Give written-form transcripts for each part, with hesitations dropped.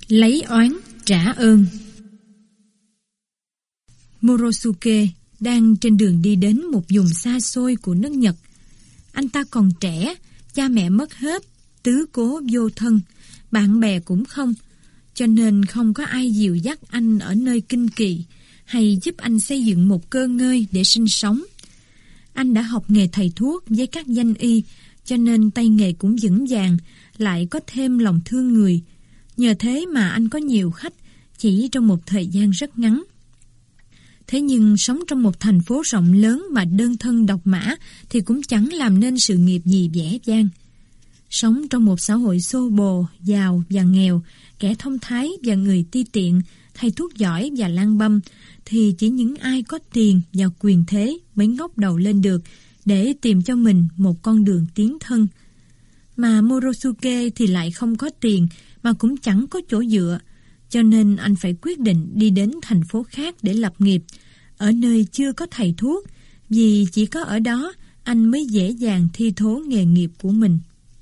Lấy oán trả ơn. Morosuke đang trên đường đi đến một vùng xa xôi của nước Nhật. Anh ta còn trẻ, cha mẹ mất hết, tứ cố vô thân, bạn bè cũng không, cho nên không có ai dìu dắt anh ở nơi kinh kỳ hay giúp anh xây dựng một cơ ngơi để sinh sống. Anh đã học nghề thầy thuốc với các danh y, cho nên tay nghề cũng vững vàng, lại có thêm lòng thương người. Nhờ thế mà anh có nhiều khách chỉ trong một thời gian rất ngắn. Thế nhưng sống trong một thành phố rộng lớn mà đơn thân độc mã thì cũng chẳng làm nên sự nghiệp gì vẻ vang. Sống trong một xã hội xô bồ, giàu và nghèo, kẻ thông thái và người ti tiện, thầy thuốc giỏi và lang băm, thì chỉ những ai có tiền và quyền thế mới ngóc đầu lên được để tìm cho mình một con đường tiến thân. Mà Morosuke thì lại không có tiền mà cũng chẳng có chỗ dựa, cho nên anh phải quyết định đi đến thành phố khác để lập nghiệp, ở nơi chưa có thầy thuốc, vì chỉ có ở đó anh mới dễ dàng thi thố nghề nghiệp của mình.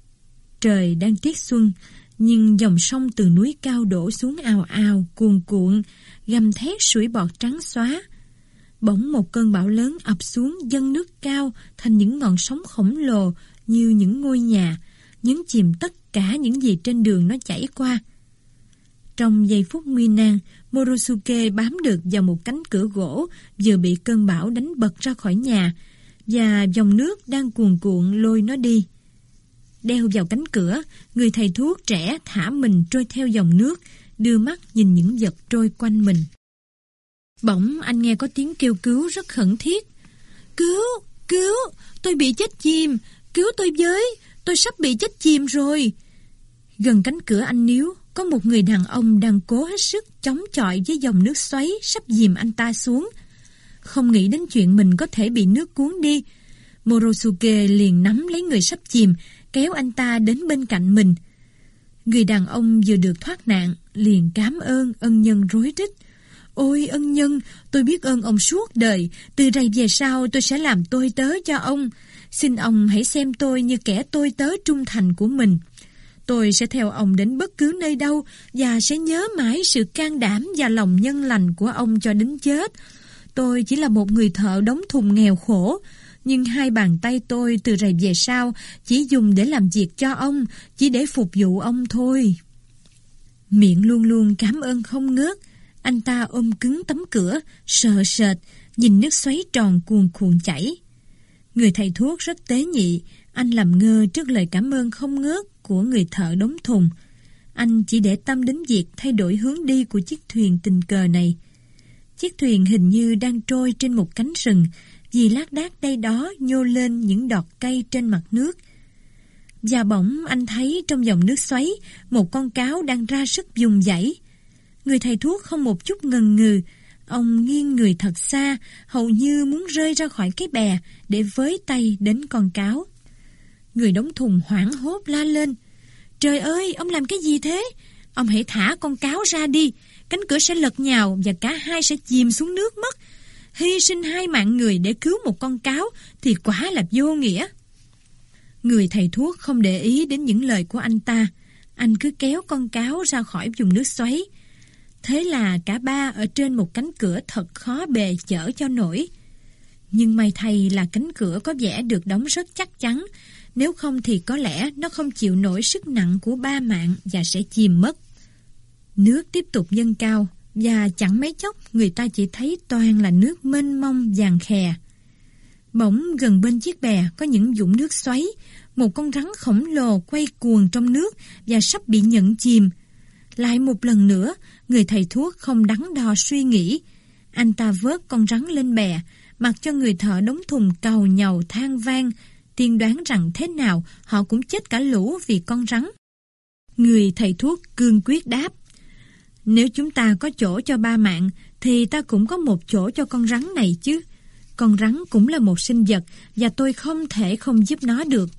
Trời đang tiết xuân, nhưng dòng sông từ núi cao đổ xuống ào ào, cuồn cuộn, gầm thét sủi bọt trắng xóa. Bỗng một cơn bão lớn ập xuống dâng nước cao thành những ngọn sóng khổng lồ như những ngôi nhà, nhấn chìm tất cả những gì trên đường nó chảy qua. Trong giây phút nguy nan, Morosuke bám được vào một cánh cửa gỗ vừa bị cơn bão đánh bật ra khỏi nhà, và dòng nước đang cuồn cuộn lôi nó đi. Đeo vào cánh cửa, người thầy thuốc trẻ thả mình trôi theo dòng nước, đưa mắt nhìn những vật trôi quanh mình. Bỗng anh nghe có tiếng kêu cứu rất khẩn thiết. Cứu, cứu, tôi bị chết chìm, cứu tôi với, tôi sắp bị chết chìm rồi. Gần cánh cửa anh níu, có một người đàn ông đang cố hết sức chống chọi với dòng nước xoáy sắp dìm anh ta xuống. Không nghĩ đến chuyện mình có thể bị nước cuốn đi, Morosuke liền nắm lấy người sắp chìm, kéo anh ta đến bên cạnh mình. Người đàn ông vừa được thoát nạn liền cảm ơn ân nhân rối rít. Ôi ân nhân, tôi biết ơn ông suốt đời, từ đây về sau tôi sẽ làm tôi tớ cho ông. Xin ông hãy xem tôi như kẻ tôi tớ trung thành của mình. Tôi sẽ theo ông đến bất cứ nơi đâu và sẽ nhớ mãi sự can đảm và lòng nhân lành của ông cho đến chết. Tôi chỉ là một người thợ đóng thùng nghèo khổ, nhưng hai bàn tay tôi từ rày về sau chỉ dùng để làm việc cho ông, chỉ để phục vụ ông thôi. Miệng luôn luôn cảm ơn không ngớt, anh ta ôm cứng tấm cửa, sợ sệt, nhìn nước xoáy tròn cuồn cuộn chảy. Người thầy thuốc rất tế nhị, anh làm ngơ trước lời cảm ơn không ngớt của người thợ đóng thùng. Anh chỉ để tâm đến việc thay đổi hướng đi của chiếc thuyền tình cờ này. Chiếc thuyền hình như đang trôi trên một cánh rừng, vì lác đác đây đó nhô lên những đọt cây trên mặt nước. Và bỗng anh thấy trong dòng nước xoáy, một con cáo đang ra sức vùng vẫy. Người thầy thuốc không một chút ngần ngừ, ông nghiêng người thật xa, hầu như muốn rơi ra khỏi cái bè để với tay đến con cáo. Người đóng thùng hoảng hốt la lên. Trời ơi, ông làm cái gì thế? Ông hãy thả con cáo ra đi, cánh cửa sẽ lật nhào và cả hai sẽ chìm xuống nước mất. Hy sinh hai mạng người để cứu một con cáo thì quả là vô nghĩa. Người thầy thuốc không để ý đến những lời của anh ta. Anh cứ kéo con cáo ra khỏi vùng nước xoáy. Thế là cả ba ở trên một cánh cửa thật khó bề chở cho nổi. Nhưng may thay là cánh cửa có vẻ được đóng rất chắc chắn, nếu không thì có lẽ nó không chịu nổi sức nặng của ba mạng và sẽ chìm mất. Nước tiếp tục dâng cao, và chẳng mấy chốc người ta chỉ thấy toàn là nước mênh mông vàng khè. Bỗng gần bên chiếc bè có những vũng nước xoáy, một con rắn khổng lồ quay cuồng trong nước và sắp bị nhận chìm. Lại một lần nữa, người thầy thuốc không đắn đo suy nghĩ. Anh ta vớt con rắn lên bè, mặc cho người thợ đóng thùng càu nhàu than vang, tiên đoán rằng thế nào họ cũng chết cả lũ vì con rắn. Người thầy thuốc cương quyết đáp. Nếu chúng ta có chỗ cho ba mạng, thì ta cũng có một chỗ cho con rắn này chứ. Con rắn cũng là một sinh vật, và tôi không thể không giúp nó được.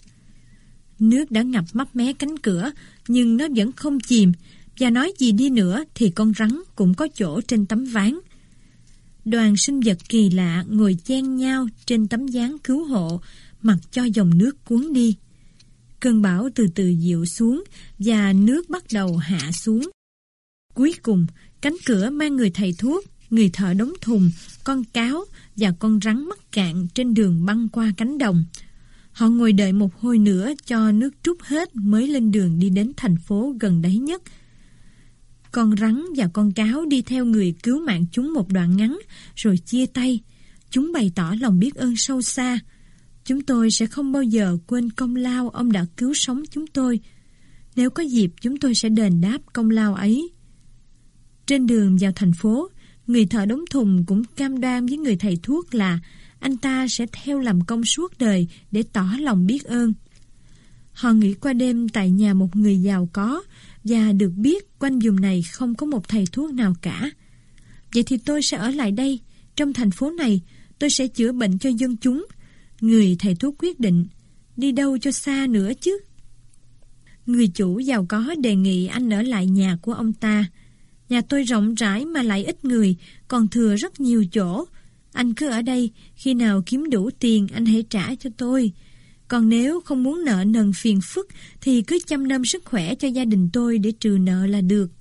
Nước đã ngập mấp mé cánh cửa, nhưng nó vẫn không chìm, và nói gì đi nữa thì con rắn cũng có chỗ trên tấm ván. Đoàn sinh vật kỳ lạ ngồi chen nhau trên tấm ván cứu hộ, mặc cho dòng nước cuốn đi. Cơn bão từ từ dịu xuống, và nước bắt đầu hạ xuống. Cuối cùng, cánh cửa mang người thầy thuốc, người thợ đóng thùng, con cáo và con rắn mắc cạn trên đường băng qua cánh đồng. Họ ngồi đợi một hồi nữa cho nước trút hết mới lên đường đi đến thành phố gần đấy nhất. Con rắn và con cáo đi theo người cứu mạng chúng một đoạn ngắn rồi chia tay. Chúng bày tỏ lòng biết ơn sâu xa. Chúng tôi sẽ không bao giờ quên công lao ông đã cứu sống chúng tôi. Nếu có dịp chúng tôi sẽ đền đáp công lao ấy. Trên đường vào thành phố, người thợ đóng thùng cũng cam đoan với người thầy thuốc là anh ta sẽ theo làm công suốt đời để tỏ lòng biết ơn. Họ nghỉ qua đêm tại nhà một người giàu có và được biết quanh vùng này không có một thầy thuốc nào cả. Vậy thì tôi sẽ ở lại đây, trong thành phố này, tôi sẽ chữa bệnh cho dân chúng. Người thầy thuốc quyết định, đi đâu cho xa nữa chứ. Người chủ giàu có đề nghị anh ở lại nhà của ông ta. Nhà tôi rộng rãi mà lại ít người, còn thừa rất nhiều chỗ. Anh cứ ở đây, khi nào kiếm đủ tiền anh hãy trả cho tôi. Còn nếu không muốn nợ nần phiền phức thì cứ chăm nom sức khỏe cho gia đình tôi để trừ nợ là được.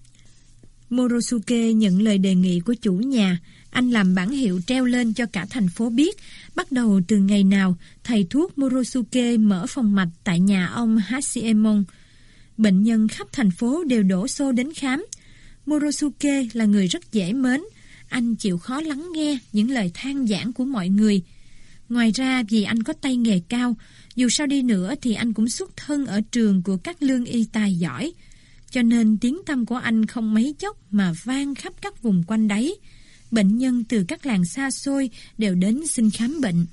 Morosuke nhận lời đề nghị của chủ nhà. Anh làm bản hiệu treo lên cho cả thành phố biết. Bắt đầu từ ngày nào, thầy thuốc Morosuke mở phòng mạch tại nhà ông Hashiemon. Bệnh nhân khắp thành phố đều đổ xô đến khám. Morosuke là người rất dễ mến. Anh chịu khó lắng nghe những lời than vãn của mọi người. Ngoài ra vì anh có tay nghề cao, dù sao đi nữa thì anh cũng xuất thân ở trường của các lương y tài giỏi. Cho nên tiếng tăm của anh không mấy chốc mà vang khắp các vùng quanh đấy. Bệnh nhân từ các làng xa xôi đều đến xin khám bệnh.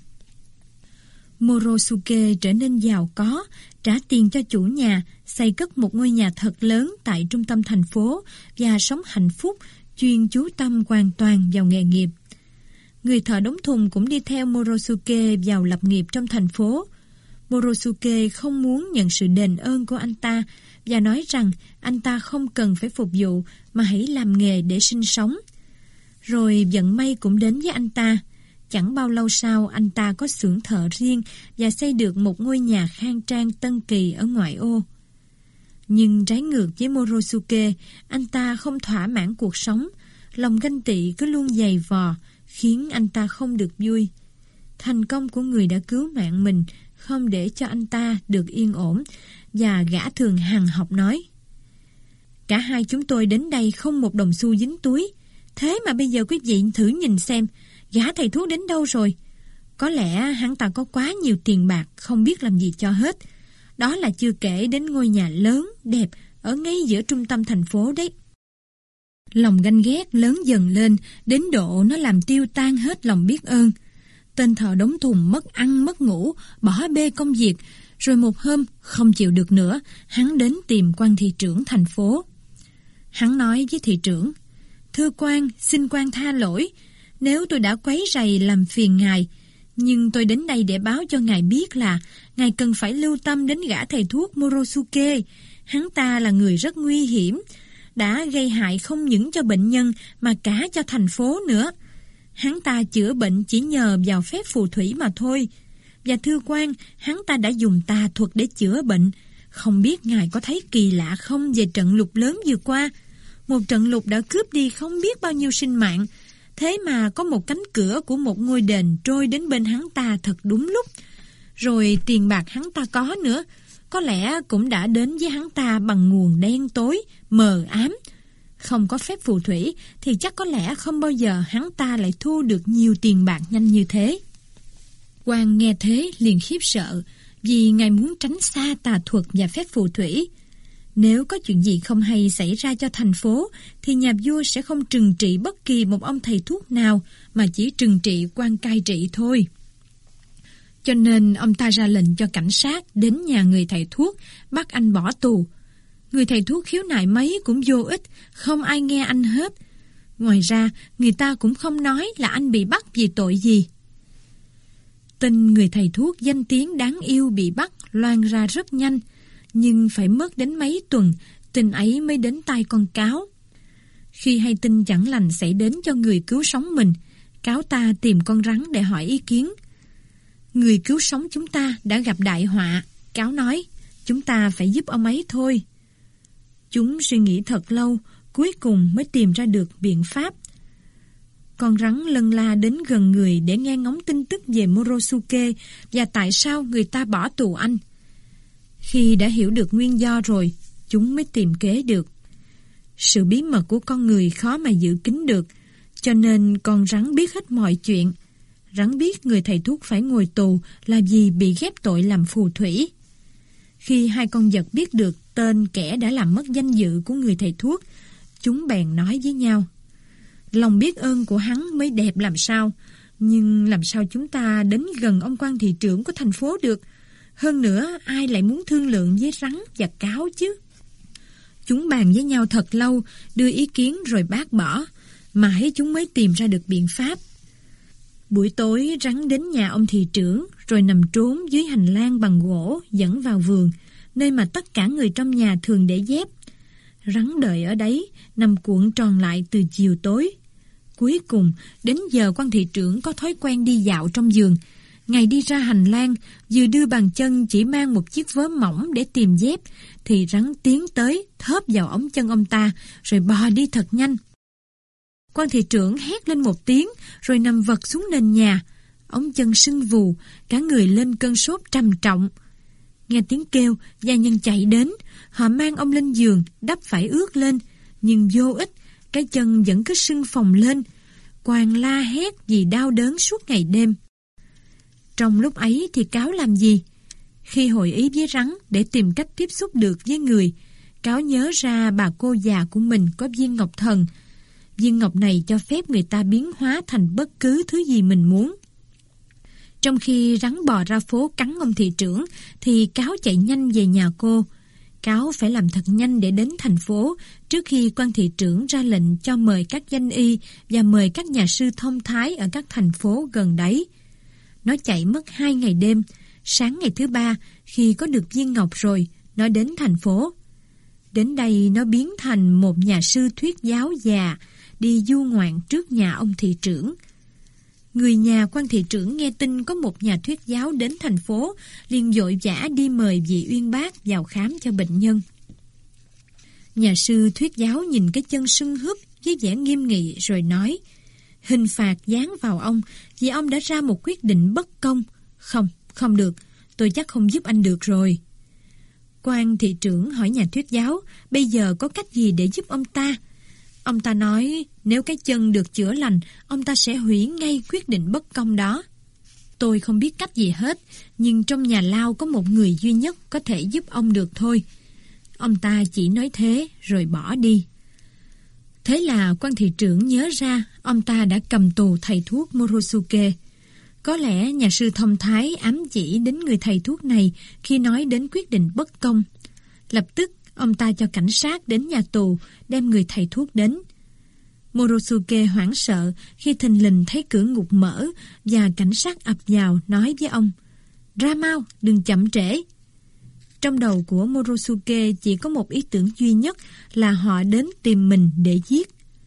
Morosuke trở nên giàu có, trả tiền cho chủ nhà, xây cất một ngôi nhà thật lớn tại trung tâm thành phố và sống hạnh phúc, chuyên chú tâm hoàn toàn vào nghề nghiệp. Người thợ đóng thùng cũng đi theo Morosuke vào lập nghiệp trong thành phố. Morosuke không muốn nhận sự đền ơn của anh ta và nói rằng anh ta không cần phải phục vụ mà hãy làm nghề để sinh sống. Rồi vận may cũng đến với anh ta. Chẳng bao lâu sau anh ta có xưởng thợ riêng và xây được một ngôi nhà khang trang tân kỳ ở ngoại ô. Nhưng trái ngược với Morosuke, anh ta không thỏa mãn cuộc sống. Lòng ganh tị cứ luôn dày vò, khiến anh ta không được vui. Thành công của người đã cứu mạng mình không để cho anh ta được yên ổn, và gã thường hằn học nói: cả hai chúng tôi đến đây không một đồng xu dính túi. Thế mà bây giờ quý vị thử nhìn xem, gã thầy thuốc đến đâu rồi? Có lẽ hắn ta có quá nhiều tiền bạc, không biết làm gì cho hết. Đó là chưa kể đến ngôi nhà lớn, đẹp, ở ngay giữa trung tâm thành phố đấy. Lòng ganh ghét lớn dần lên, đến độ nó làm tiêu tan hết lòng biết ơn. Tên thợ đóng thùng mất ăn mất ngủ, bỏ bê công việc. Rồi một hôm, không chịu được nữa, hắn đến tìm quan thị trưởng thành phố. Hắn nói với thị trưởng: thưa quan, xin quan tha lỗi, nếu tôi đã quấy rầy làm phiền ngài. Nhưng tôi đến đây để báo cho ngài biết là ngài cần phải lưu tâm đến gã thầy thuốc Morosuke. Hắn ta là người rất nguy hiểm, đã gây hại không những cho bệnh nhân mà cả cho thành phố nữa. Hắn ta chữa bệnh chỉ nhờ vào phép phù thủy mà thôi. Và thưa quan, hắn ta đã dùng tà thuật để chữa bệnh. Không biết ngài có thấy kỳ lạ không về trận lụt lớn vừa qua? Một trận lụt đã cướp đi không biết bao nhiêu sinh mạng. Thế mà có một cánh cửa của một ngôi đền trôi đến bên hắn ta thật đúng lúc. Rồi tiền bạc hắn ta có nữa, có lẽ cũng đã đến với hắn ta bằng nguồn đen tối, mờ ám. Không có phép phù thủy thì chắc có lẽ không bao giờ hắn ta lại thu được nhiều tiền bạc nhanh như thế. Quan nghe thế liền khiếp sợ, vì ngài muốn tránh xa tà thuật và phép phù thủy. Nếu có chuyện gì không hay xảy ra cho thành phố thì nhà vua sẽ không trừng trị bất kỳ một ông thầy thuốc nào, mà chỉ trừng trị quan cai trị thôi. Cho nên ông ta ra lệnh cho cảnh sát đến nhà người thầy thuốc, bắt anh bỏ tù. Người thầy thuốc khiếu nại mấy cũng vô ích, không ai nghe anh hết. Ngoài ra, người ta cũng không nói là anh bị bắt vì tội gì. Tin người thầy thuốc danh tiếng đáng yêu bị bắt loan ra rất nhanh, nhưng phải mất đến mấy tuần, tin ấy mới đến tai con cáo. Khi hay tin chẳng lành xảy đến cho người cứu sống mình, cáo ta tìm con rắn để hỏi ý kiến. Người cứu sống chúng ta đã gặp đại họa, cáo nói, chúng ta phải giúp ông ấy thôi. Chúng suy nghĩ thật lâu, cuối cùng mới tìm ra được biện pháp. Con rắn lân la đến gần người để nghe ngóng tin tức về Morosuke và tại sao người ta bỏ tù anh. Khi đã hiểu được nguyên do rồi, chúng mới tìm kế được. Sự bí mật của con người khó mà giữ kín được, cho nên con rắn biết hết mọi chuyện. Rắn biết người thầy thuốc phải ngồi tù là vì bị ghép tội làm phù thủy. Khi hai con vật biết được tên kẻ đã làm mất danh dự của người thầy thuốc, chúng bèn nói với nhau: lòng biết ơn của hắn mới đẹp làm sao, nhưng làm sao chúng ta đến gần ông quan thị trưởng của thành phố được? Hơn nữa, ai lại muốn thương lượng với rắn và cáo chứ? Chúng bàn với nhau thật lâu, đưa ý kiến rồi bác bỏ. Mãi chúng mới tìm ra được biện pháp. Buổi tối, rắn đến nhà ông thị trưởng, rồi nằm trốn dưới hành lang bằng gỗ dẫn vào vườn, nơi mà tất cả người trong nhà thường để dép. Rắn đợi ở đấy, nằm cuộn tròn lại từ chiều tối. Cuối cùng, đến giờ quan thị trưởng có thói quen đi dạo trong vườn. Ngày đi ra hành lang, vừa đưa bàn chân chỉ mang một chiếc vớ mỏng để tìm dép, thì rắn tiến tới, thớp vào ống chân ông ta, rồi bò đi thật nhanh. Quan thị trưởng hét lên một tiếng, rồi nằm vật xuống nền nhà. Ống chân sưng vù, cả người lên cơn sốt trầm trọng. Nghe tiếng kêu, gia nhân chạy đến. Họ mang ông lên giường, đắp vải ướt lên, nhưng vô ích, cái chân vẫn cứ sưng phồng lên. Quan la hét vì đau đớn suốt ngày đêm. Trong lúc ấy thì cáo làm gì? Khi hội ý với rắn để tìm cách tiếp xúc được với người, cáo nhớ ra bà cô già của mình có viên ngọc thần. Viên ngọc này cho phép người ta biến hóa thành bất cứ thứ gì mình muốn. Trong khi rắn bò ra phố cắn ông thị trưởng, thì cáo chạy nhanh về nhà cô. Cáo phải làm thật nhanh để đến thành phố, trước khi quan thị trưởng ra lệnh cho mời các danh y và mời các nhà sư thông thái ở các thành phố gần đấy. Nó chạy mất 2 ngày đêm. Sáng ngày thứ 3, khi có được viên ngọc rồi, nó đến thành phố. Đến đây nó biến thành một nhà sư thuyết giáo già, đi du ngoạn trước nhà ông thị trưởng. Người nhà quan thị trưởng nghe tin có một nhà thuyết giáo đến thành phố, liền vội vã đi mời vị uyên bác vào khám cho bệnh nhân. Nhà sư thuyết giáo nhìn cái chân sưng húp với vẻ nghiêm nghị rồi nói: hình phạt giáng vào ông vì ông đã ra một quyết định bất công. Không được, tôi chắc không giúp anh được rồi. Quan thị trưởng hỏi nhà thuyết giáo bây giờ có cách gì để giúp ông ta. Ông ta nói nếu cái chân được chữa lành, ông ta sẽ hủy ngay quyết định bất công đó. Tôi không biết cách gì hết, nhưng trong nhà lao có một người duy nhất có thể giúp ông được thôi. Ông ta chỉ nói thế rồi bỏ đi. Thế là quan thị trưởng nhớ ra ông ta đã cầm tù thầy thuốc Morosuke. Có lẽ nhà sư thông thái ám chỉ đến người thầy thuốc này khi nói đến quyết định bất công. Lập tức ông ta cho cảnh sát đến nhà tù đem người thầy thuốc đến. Morosuke hoảng sợ khi thình lình thấy cửa ngục mở và cảnh sát ập vào nói với ông: ra mau, đừng chậm trễ. Trong đầu của Morosuke chỉ có một ý tưởng duy nhất là họ đến tìm mình để giết.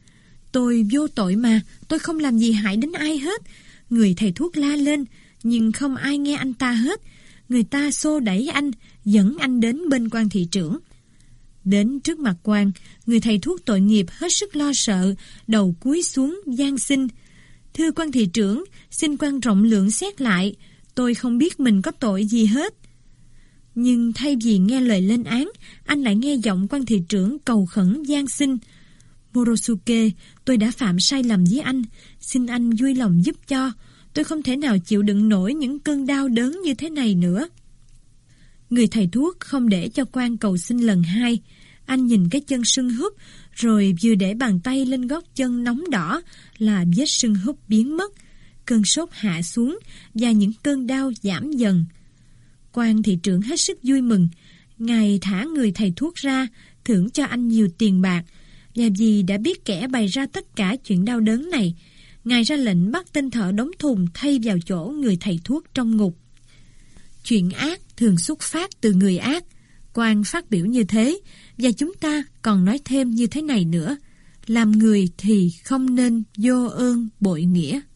Tôi vô tội mà, tôi không làm gì hại đến ai hết. Người thầy thuốc la lên, nhưng không ai nghe anh ta hết. Người ta xô đẩy anh, dẫn anh đến bên quan thị trưởng. Đến trước mặt quan, người thầy thuốc tội nghiệp hết sức lo sợ, đầu cúi xuống van xin: thưa quan thị trưởng, xin quan rộng lượng xét lại, tôi không biết mình có tội gì hết. Nhưng thay vì nghe lời lên án, anh lại nghe giọng quan thị trưởng cầu khẩn van xin: Morosuke, tôi đã phạm sai lầm với anh, xin anh vui lòng giúp cho. Tôi không thể nào chịu đựng nổi những cơn đau đớn như thế này nữa. Người thầy thuốc không để cho quan cầu xin lần hai. Anh nhìn cái chân sưng húp, rồi vừa để bàn tay lên gót chân nóng đỏ là vết sưng húp biến mất, cơn sốt hạ xuống và những cơn đau giảm dần. Quan thị trưởng hết sức vui mừng. Ngài thả người thầy thuốc ra, thưởng cho anh nhiều tiền bạc, và vì đã biết kẻ bày ra tất cả chuyện đau đớn này, Ngài ra lệnh bắt tên thợ đóng thùng thay vào chỗ người thầy thuốc trong ngục. Chuyện ác thường xuất phát từ người ác. Quan phát biểu như thế, và chúng ta còn nói thêm như thế này nữa: làm người thì không nên vô ơn bội nghĩa.